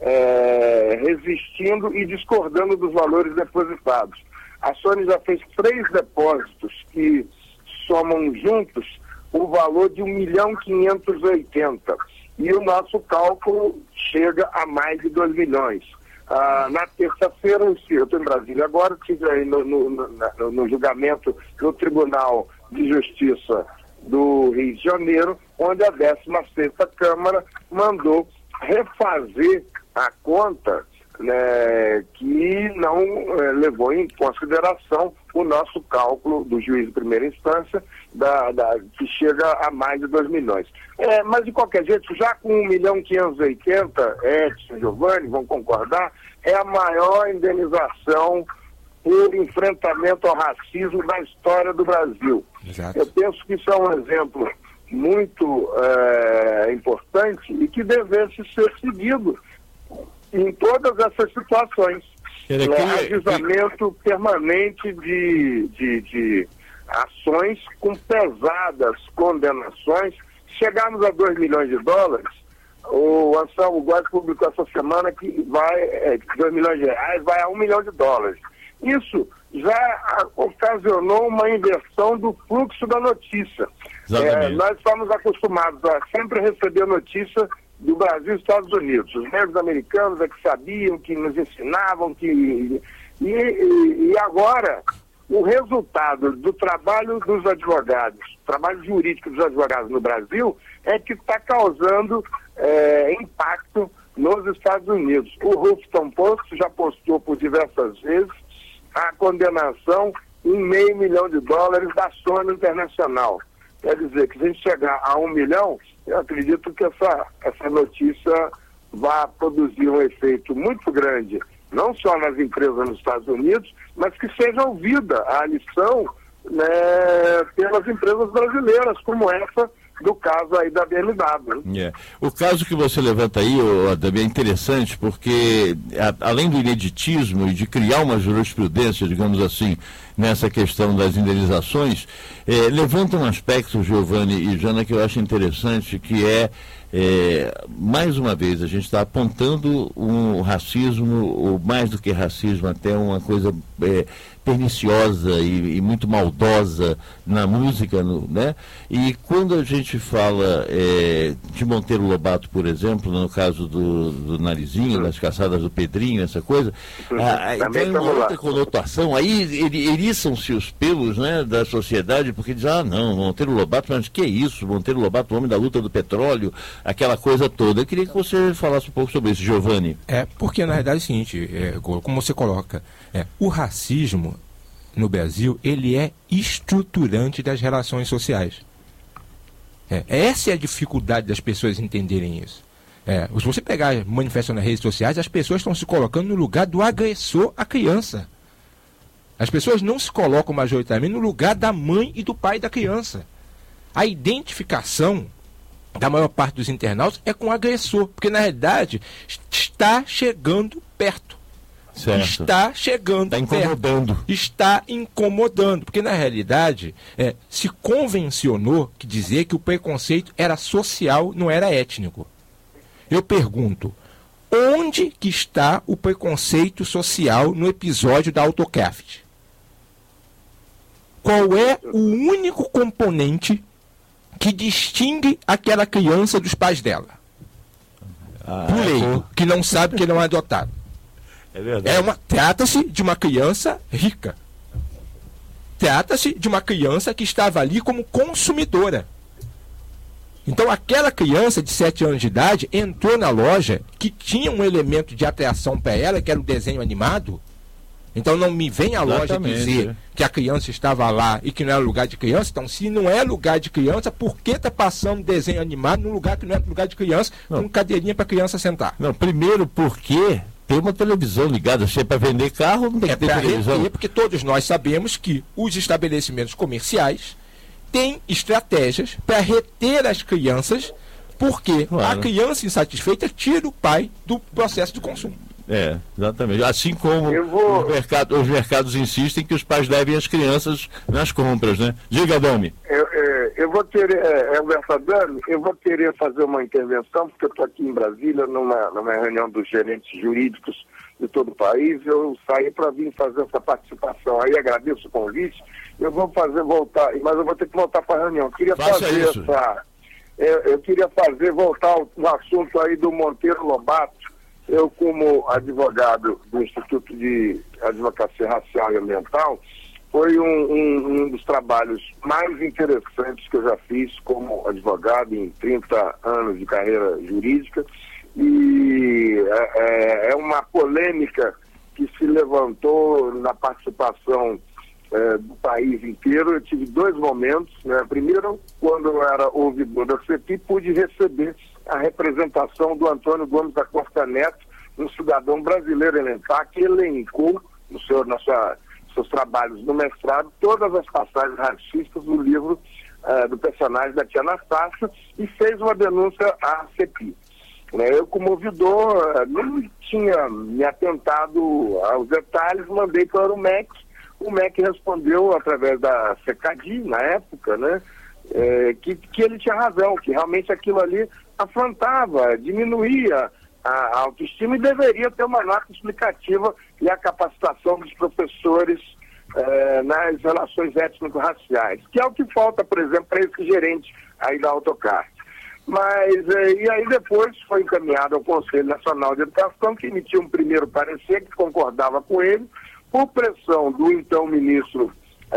é, resistindo e discordando dos valores depositados. A Sony já fez três depósitos que somam juntos o valor de um milhão quinhentos e oitenta. E o nosso cálculo chega a mais de dois milhões. Ah, na terça-feira, eu estou em Brasília agora, estive aí no, no, no, no julgamento do Tribunal de Justiça do Rio de Janeiro, onde a décima sexta Câmara mandou refazer a conta né, que não é, levou em consideração o nosso cálculo do juiz de primeira instância, da, da, que chega a mais de dois milhões. É, mas, de qualquer jeito, já com um milhão quinhentos e oitenta, Edson e Giovanni vão concordar, é a maior indenização por enfrentamento ao racismo da história do Brasil. Exato. Eu penso que isso é um exemplo muito é, importante e que devesse ser seguido em todas essas situações. Ele né, queria... avisamento permanente de, de, de ações com pesadas condenações. Chegarmos a dois milhões de dólares, o Anselmo Góes publicou essa semana que vai, é, dois milhões de reais vai a um milhão de dólares. Isso já ocasionou uma inversão do fluxo da notícia. É, nós estamos acostumados a sempre receber notícia do Brasil e Estados Unidos. Os médicos americanos é que sabiam, que nos ensinavam, que e, e, e agora o resultado do trabalho dos advogados, trabalho jurídico dos advogados no Brasil, é que está causando é, impacto nos Estados Unidos. O Huffington Post já postou por diversas vezes a condenação em meio milhão de dólares da Sony Internacional. Quer dizer que se a gente chegar a um milhão, eu acredito que essa, essa notícia vai produzir um efeito muito grande, não só nas empresas nos Estados Unidos, mas que seja ouvida a lição, né, pelas empresas brasileiras, como essa do caso aí da B M W. Yeah. O caso que você levanta aí, Adami, é interessante porque, a, além do ineditismo e de criar uma jurisprudência, digamos assim, nessa questão das indenizações, eh, levanta um aspecto, Giovanni e Jana, que eu acho interessante, que é, eh, mais uma vez, a gente está apontando um racismo, ou mais do que racismo, até uma coisa eh, perniciosa e, e muito maldosa na música, no, né? E quando a gente fala eh, de Monteiro Lobato, por exemplo, no caso do, do Narizinho, das caçadas do Pedrinho, essa coisa, ah, tem uma outra conotação, aí ele eriçam-se os pelos, né, da sociedade, porque diz, ah, não, Monteiro Lobato, mas que é isso? Monteiro Lobato, o homem da luta do petróleo, aquela coisa toda. Eu queria que você falasse um pouco sobre isso, Giovanni. É, porque na verdade é o seguinte, é, como você coloca, é, o racismo no Brasil, ele é estruturante das relações sociais. É, essa é a dificuldade das pessoas entenderem isso. É, se você pegar manifestações nas redes sociais, as pessoas estão se colocando no lugar do agressor à criança. As pessoas não se colocam majoritariamente no lugar da mãe e do pai da criança. A identificação da maior parte dos internautas é com o agressor, porque na realidade está chegando perto. Certo. Está chegando está incomodando. perto. Está incomodando, porque na realidade é, se convencionou que dizer que o preconceito era social, não era étnico. Eu pergunto, onde que está o preconceito social no episódio da AutoCraft? Qual é o único componente que distingue aquela criança dos pais dela? Ah, o leigo, que não sabe que ele é um adotado. É verdade. É uma, trata-se de uma criança rica. Trata-se de uma criança que estava ali como consumidora. Então aquela criança de sete anos de idade entrou na loja que tinha um elemento de atração para ela, que era o desenho animado. Então não me vem a loja dizer que a criança estava lá e que não era lugar de criança. Então se não é lugar de criança, por que está passando desenho animado num lugar que não é lugar de criança, não. Com cadeirinha para a criança sentar? Não, primeiro porque tem uma televisão ligada, se é para vender carro, não tem é que ter televisão. Reter, porque todos nós sabemos que os estabelecimentos comerciais têm estratégias para reter as crianças, porque claro. A criança insatisfeita tira o pai do processo de consumo. É, exatamente. Assim como vou... os, mercado, os mercados insistem que os pais levem as crianças nas compras, né? Diga, Dami. Eu, eu, eu vou querer, é, Alberto Adami, eu vou querer fazer uma intervenção, porque eu estou aqui em Brasília, numa, numa reunião dos gerentes jurídicos de todo o país. Eu saí para vir fazer essa participação aí, agradeço o convite. Eu vou fazer voltar, mas eu vou ter que voltar para a reunião. Eu queria Faça fazer isso. essa. Eu, eu queria fazer voltar o assunto aí do Monteiro Lobato. Eu, como advogado do Instituto de Advocacia Racial e Ambiental, foi um, um, um dos trabalhos mais interessantes que eu já fiz como advogado em trinta anos de carreira jurídica. e é, é uma polêmica que se levantou na participação é, do país inteiro. Eu tive dois momentos, né? Primeiro, quando eu era ouvidor da C P I, pude receber a representação do Antônio Gomes da Costa Neto, um cidadão brasileiro elementar, que elencou no seu, na sua, seus trabalhos no mestrado todas as passagens racistas do livro uh, do personagem da tia Anastácia, e fez uma denúncia à C P I. Eu, como ouvidor, não tinha me atentado aos detalhes, mandei para o M E C. O M E C respondeu através da C C A D I, na época, né, é, que, que ele tinha razão, que realmente aquilo ali afrontava, diminuía a autoestima e deveria ter uma nota explicativa e a capacitação dos professores é, nas relações étnico-raciais, que é o que falta, por exemplo, para esse gerente aí da Autocar. Mas, e aí depois foi encaminhado ao Conselho Nacional de Educação, que emitiu um primeiro parecer que concordava com ele, por pressão do então ministro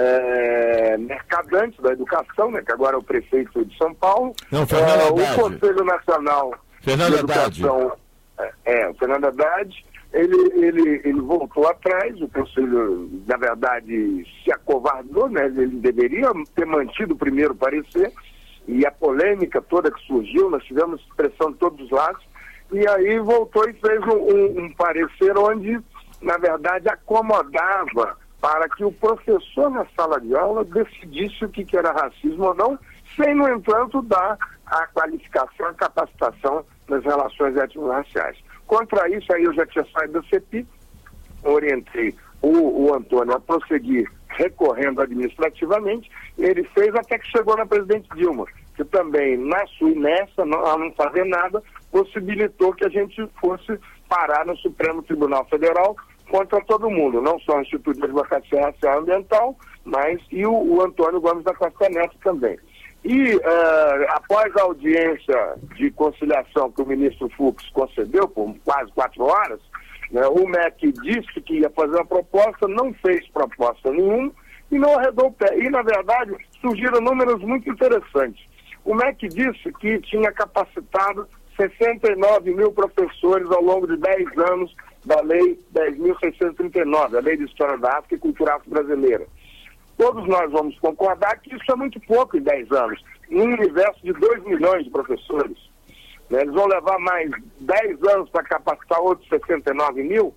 é, Mercadante da Educação, né, que agora é o prefeito de São Paulo. Não, Fernando é, Haddad. O Conselho Nacional Fernando de Educação, é, é, o Fernando Haddad, ele, ele, ele voltou atrás, o Conselho, na verdade, se acovardou, né, ele deveria ter mantido o primeiro parecer, e a polêmica toda que surgiu, nós tivemos pressão de todos os lados, e aí voltou e fez um, um, um parecer onde, na verdade, acomodava para que o professor na sala de aula decidisse o que, que era racismo ou não, sem, no entanto, dar a qualificação, a capacitação nas relações étnico-raciais. Contra isso, aí eu já tinha saído da C P I, orientei o, o Antônio a prosseguir recorrendo administrativamente, ele fez até que chegou na presidente Dilma, que também, na sua inércia, não, a não fazer nada, possibilitou que a gente fosse parar no Supremo Tribunal Federal contra todo mundo, não só o Instituto de Advocacia Racial e Ambiental, mas e o, o Antônio Gomes da Costa Neto também. E uh, após a audiência de conciliação que o ministro Fux concedeu por quase quatro horas, né, o M E C disse que ia fazer uma proposta, não fez proposta nenhuma e não arredou o pé. E, na verdade, surgiram números muito interessantes. O M E C disse que tinha capacitado sessenta e nove mil professores ao longo de dez anos da Lei dez mil seiscentos e trinta e nove, a Lei de História da África e Cultura Afro-Brasileira. Todos nós vamos concordar que isso é muito pouco em dez anos, num universo de dois milhões de professores. Eles vão levar mais dez anos para capacitar outros sessenta e nove mil,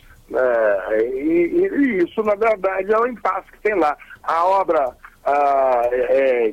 é, e, e isso, na verdade, é o impasse que tem lá. A obra, ah, é,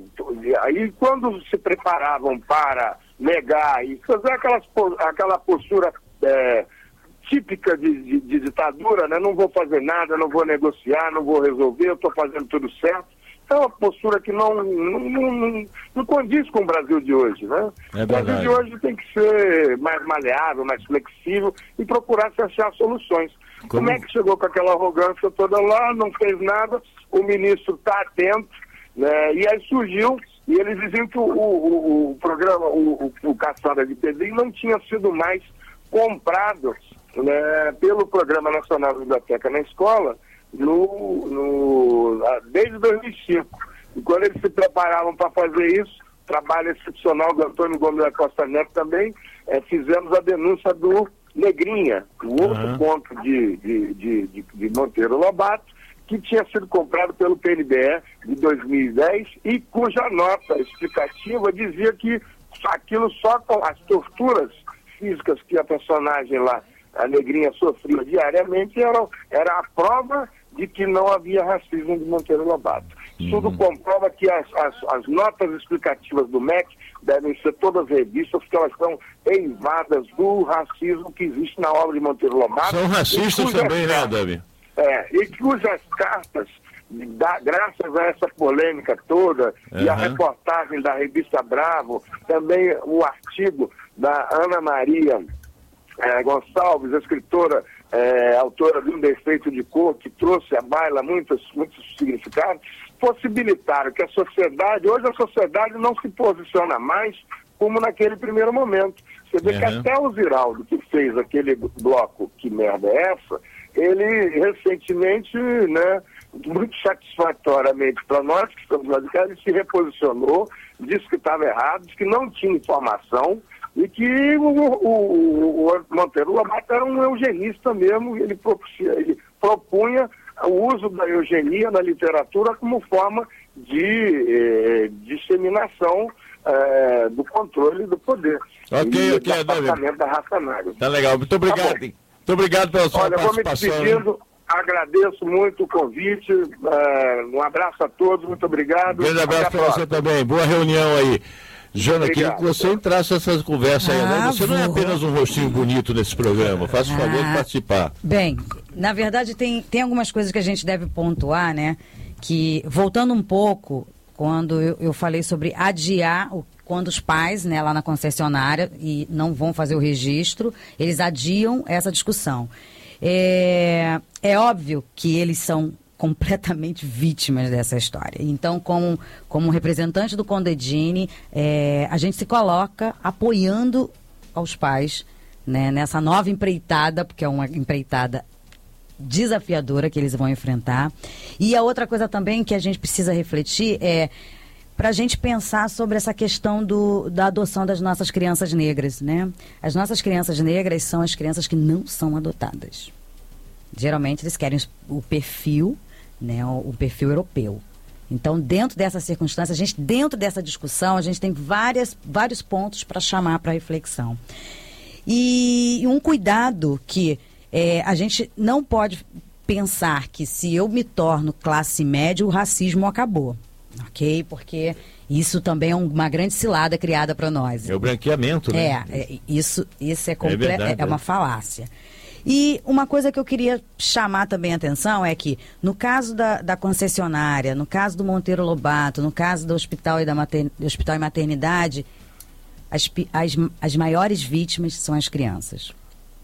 aí quando se preparavam para negar e fazer aquelas, aquela postura é, típica de, de, de ditadura, né? Não vou fazer nada, não vou negociar, não vou resolver, eu estou fazendo tudo certo. É uma postura que não, não, não, não condiz com o Brasil de hoje, né? É, o Brasil de hoje tem que ser mais maleável, mais flexível e procurar se achar soluções. Como, Como é que chegou com aquela arrogância toda lá, não fez nada, o ministro está atento, né? E aí surgiu, e eles diziam que o, o, o programa, o, o, o Caçada de Pedrinho não tinha sido mais comprado, né, pelo Programa Nacional de Biblioteca na Escola, No, no, desde dois mil e cinco. E quando eles se preparavam para fazer isso, trabalho excepcional do Antônio Gomes da Costa Neto também, é, fizemos a denúncia do Negrinha, o outro uhum. ponto de, de, de, de, de Monteiro Lobato, que tinha sido comprado pelo P N B E de dois mil e dez e cuja nota explicativa dizia que aquilo só com as torturas físicas que a personagem lá, a Negrinha, sofria diariamente, era, era a prova de que não havia racismo de Monteiro Lobato. Uhum. Tudo comprova que as, as, as notas explicativas do M E C devem ser todas revistas, porque elas são eivadas do racismo que existe na obra de Monteiro Lobato. São racistas também, né, Davi? É, e cujas cartas, da, graças a essa polêmica toda, uhum. e a reportagem da revista Bravo, também o artigo da Ana Maria É, Gonçalves, escritora, é, autora de Um Defeito de Cor, que trouxe à baila muitos, muitos significados, possibilitaram que a sociedade, hoje a sociedade não se posiciona mais como naquele primeiro momento. Você vê uhum. que até o Ziraldo, que fez aquele bloco Que Merda é Essa, ele recentemente, né, muito satisfatoriamente para nós que estamos lá de casa, ele se reposicionou, disse que estava errado, disse que não tinha informação, E que o, o, o Monteiro Lobato era um eugenista mesmo, ele, propicia, ele propunha o uso da eugenia na literatura como forma de eh, disseminação eh, do controle do poder. Ok, e ok, do da raça negra. Tá legal, muito obrigado. Tá muito obrigado pela sua Olha, participação. Vou me despedindo, agradeço muito o convite, uh, um abraço a todos, muito obrigado. Grande abraço para você também, boa reunião aí. Jana, queria que você entrasse nessa conversa aí, né? Você vou. não é apenas um rostinho bonito nesse programa, faça o favor de participar. Bem, na verdade tem, tem algumas coisas que a gente deve pontuar, né? Que, voltando um pouco, quando eu, eu falei sobre adiar, o, quando os pais, né, lá na concessionária, e não vão fazer o registro, eles adiam essa discussão. É, é óbvio que eles são completamente vítimas dessa história. Então, como, como representante do Condedini, é, a gente se coloca apoiando aos pais, né, nessa nova empreitada, porque é uma empreitada desafiadora que eles vão enfrentar. E a outra coisa também que a gente precisa refletir é para a gente pensar sobre essa questão do, da adoção das nossas crianças negras, né? As nossas crianças negras são as crianças que não são adotadas. Geralmente eles querem o perfil, né, o, o perfil europeu. Então, dentro dessa circunstância, a gente, dentro dessa discussão, a gente tem várias, vários pontos para chamar para reflexão. E um cuidado que é, a gente não pode pensar que se eu me torno classe média, o racismo acabou. Ok? Porque isso também é uma grande cilada criada para nós. É o branqueamento, né? É, é isso, isso é, comple- é, verdade, é uma falácia. E uma coisa que eu queria chamar também a atenção é que, no caso da, da concessionária, no caso do Monteiro Lobato, no caso do Hospital e, da mater, do hospital e Maternidade, as, as, as maiores vítimas são as crianças.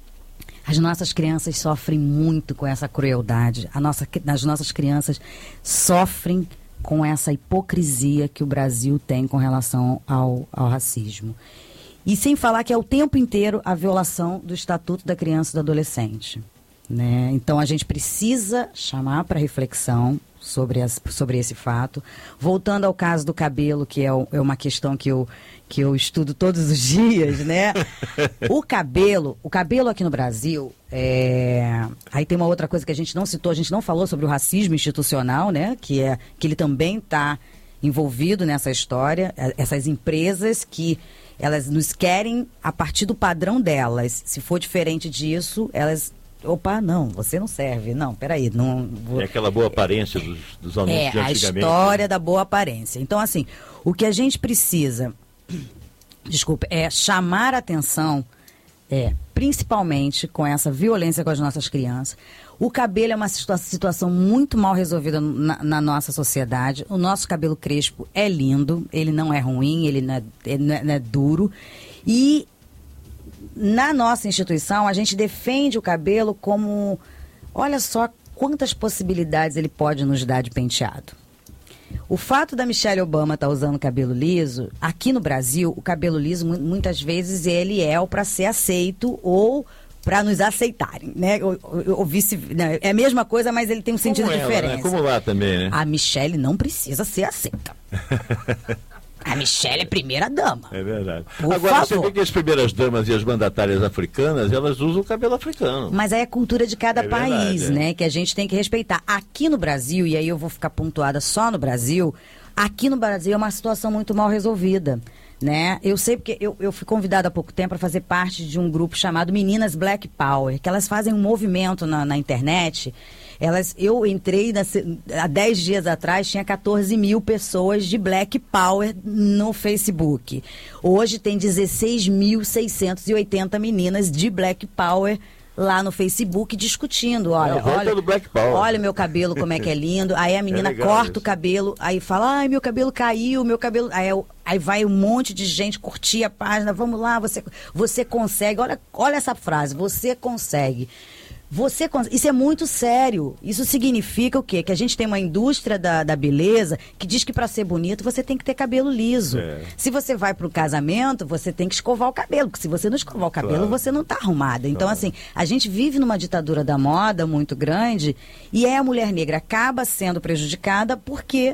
As nossas crianças sofrem muito com essa crueldade. A nossa, as nossas crianças sofrem com essa hipocrisia que o Brasil tem com relação ao, ao racismo. E sem falar que é o tempo inteiro a violação do Estatuto da Criança e do Adolescente, né? Então a gente precisa chamar para reflexão sobre, as, sobre esse fato. Voltando ao caso do cabelo, que é, o, é uma questão que eu, que eu estudo todos os dias, né? O cabelo, o cabelo aqui no Brasil, é... aí tem uma outra coisa que a gente não citou, a gente não falou sobre o racismo institucional, né? Que, é, que ele também está envolvido nessa história, essas empresas que elas nos querem a partir do padrão delas. Se for diferente disso, elas... Opa, não, você não serve. Não, peraí. Não, vou... É aquela boa aparência dos, dos anúncios é, de antigamente. É, a história da boa aparência. Então, assim, o que a gente precisa, desculpa, é chamar a atenção, é, principalmente com essa violência com as nossas crianças. O cabelo é uma situa- situação muito mal resolvida na, na nossa sociedade. O nosso cabelo crespo é lindo, ele não é ruim, ele não é, ele não é, não é duro. E na nossa instituição, a gente defende o cabelo como... Olha só quantas possibilidades ele pode nos dar de penteado. O fato da Michelle Obama estar tá usando cabelo liso, aqui no Brasil, o cabelo liso, muitas vezes, ele é para ser aceito ou para nos aceitarem, né? Ou, ou, ou vice, né? É a mesma coisa, mas ele tem um sentido Como ela, diferente. Né? Como lá também, né? A Michelle não precisa ser aceita. A Michelle é primeira dama. É verdade. Por Agora, favor. você vê que as primeiras damas e as mandatárias africanas, elas usam o cabelo africano. Mas aí é a cultura de cada É país, verdade, né? Que a gente tem que respeitar. Aqui no Brasil, e aí eu vou ficar pontuada só no Brasil, aqui no Brasil é uma situação muito mal resolvida, né? Eu sei porque eu, eu fui convidada há pouco tempo para fazer parte de um grupo chamado Meninas Black Power, que elas fazem um movimento na, na internet. Elas, eu entrei na, há dez dias atrás, tinha quatorze mil pessoas de Black Power no Facebook. Hoje tem dezesseis mil seiscentos e oitenta meninas de Black Power lá no Facebook discutindo. Olha, É a volta olha, do Black Power. olha o meu cabelo como é que é lindo. Aí a menina É legal corta isso. o cabelo, aí fala, ai, meu cabelo caiu, meu cabelo... Aí, eu- aí vai um monte de gente curtir a página, vamos lá, você, você consegue. Olha, olha essa frase, você consegue. Você, cons- isso é muito sério. Isso significa o quê? Que a gente tem uma indústria da, da beleza que diz que para ser bonito você tem que ter cabelo liso. É. Se você vai para o casamento, você tem que escovar o cabelo, porque se você não escovar o cabelo, Claro. você não está arrumada. Então, assim, a gente vive numa ditadura da moda muito grande e aí a mulher negra acaba sendo prejudicada porque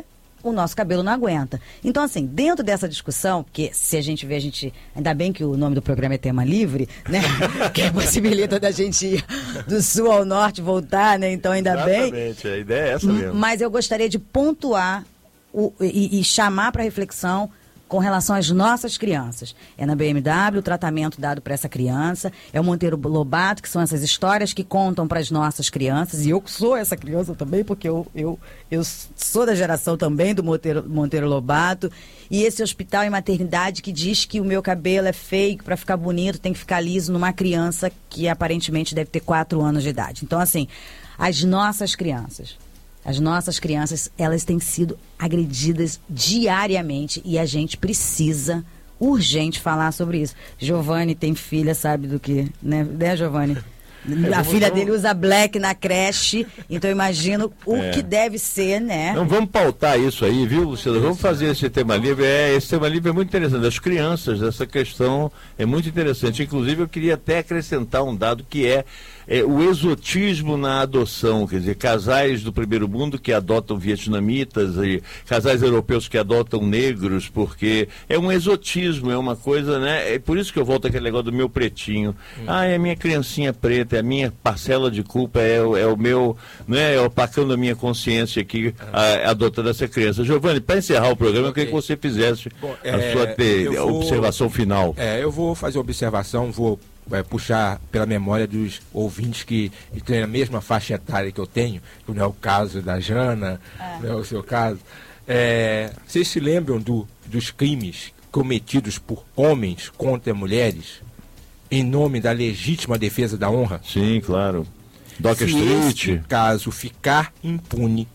o nosso cabelo não aguenta. Então, assim, dentro dessa discussão, porque se a gente vê, a gente... Ainda bem que o nome do programa é Tema Livre, né? Que possibilita da gente ir do sul ao norte, voltar, né? Então, ainda Exatamente, bem. Exatamente, a ideia é essa mesmo. Mas eu gostaria de pontuar o, e, e chamar para reflexão com relação às nossas crianças. É na B M W o tratamento dado para essa criança, é o Monteiro Lobato, que são essas histórias que contam para as nossas crianças, e eu sou essa criança também, porque eu, eu, eu sou da geração também do Monteiro, Monteiro Lobato, e esse hospital e maternidade que diz que o meu cabelo é fake, para ficar bonito tem que ficar liso numa criança que aparentemente deve ter quatro anos de idade. Então, assim, as nossas crianças... As nossas crianças, elas têm sido agredidas diariamente e a gente precisa, urgente, falar sobre isso. Giovanni tem filha, sabe do que, né, né Giovanni? A É, filha vamos... dele usa black na creche, então eu imagino o é. que deve ser, né? Não, vamos pautar isso aí, viu, Luciano? Vamos fazer esse tema livre. É, esse tema livre é muito interessante. As crianças, essa questão é muito interessante. Inclusive, eu queria até acrescentar um dado que é, é o exotismo na adoção. Quer dizer, casais do primeiro mundo que adotam vietnamitas e casais europeus que adotam negros, porque é um exotismo, é uma coisa, né? É por isso que eu volto àquele negócio do meu pretinho. Hum. Ah, é a minha criancinha preta, é a minha parcela de culpa, é, é o meu, né, é opacando a minha consciência aqui, a, adotando essa criança. Giovanni, para encerrar o programa, okay. eu queria que você fizesse Bom, a é, sua te, vou, observação final. É, eu vou fazer observação, vou é, puxar pela memória dos ouvintes que, que têm a mesma faixa etária que eu tenho, que não é o caso da Jana, é. não é o seu caso. É, vocês se lembram do, dos crimes cometidos por homens contra mulheres em nome da legítima defesa da honra? Sim, claro. Doc se Street. esse caso ficar impune,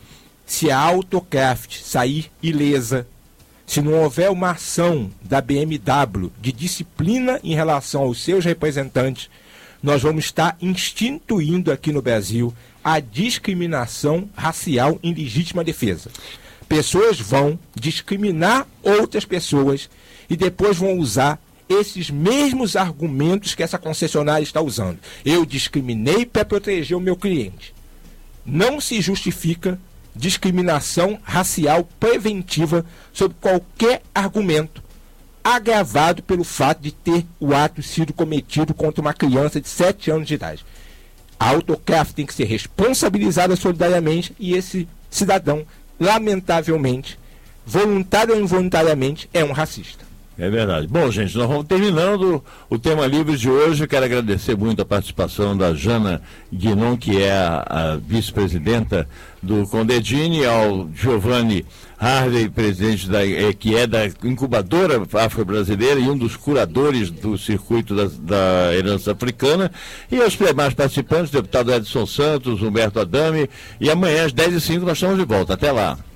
se a Autocraft sair ilesa, se não houver uma ação da B M W de disciplina em relação aos seus representantes, nós vamos estar instituindo aqui no Brasil a discriminação racial em legítima defesa. Pessoas vão discriminar outras pessoas e depois vão usar esses mesmos argumentos que essa concessionária está usando. Eu discriminei para proteger o meu cliente. Não se justifica discriminação racial preventiva sob qualquer argumento, agravado pelo fato de ter o ato sido cometido contra uma criança de sete anos de idade. A Autocraft tem que ser responsabilizada solidariamente e esse cidadão, lamentavelmente, voluntário ou involuntariamente, é um racista. É verdade. Bom, gente, nós vamos terminando o tema livre de hoje. Eu quero agradecer muito a participação da Jana Guinon, que é a, a vice-presidenta do Condedini, ao Giovanni Harvey, presidente da, é, que é da incubadora afro-brasileira e um dos curadores do circuito da, da herança africana, e aos demais participantes, o deputado Edson Santos, Humberto Adame, e amanhã às dez e cinco nós estamos de volta. Até lá.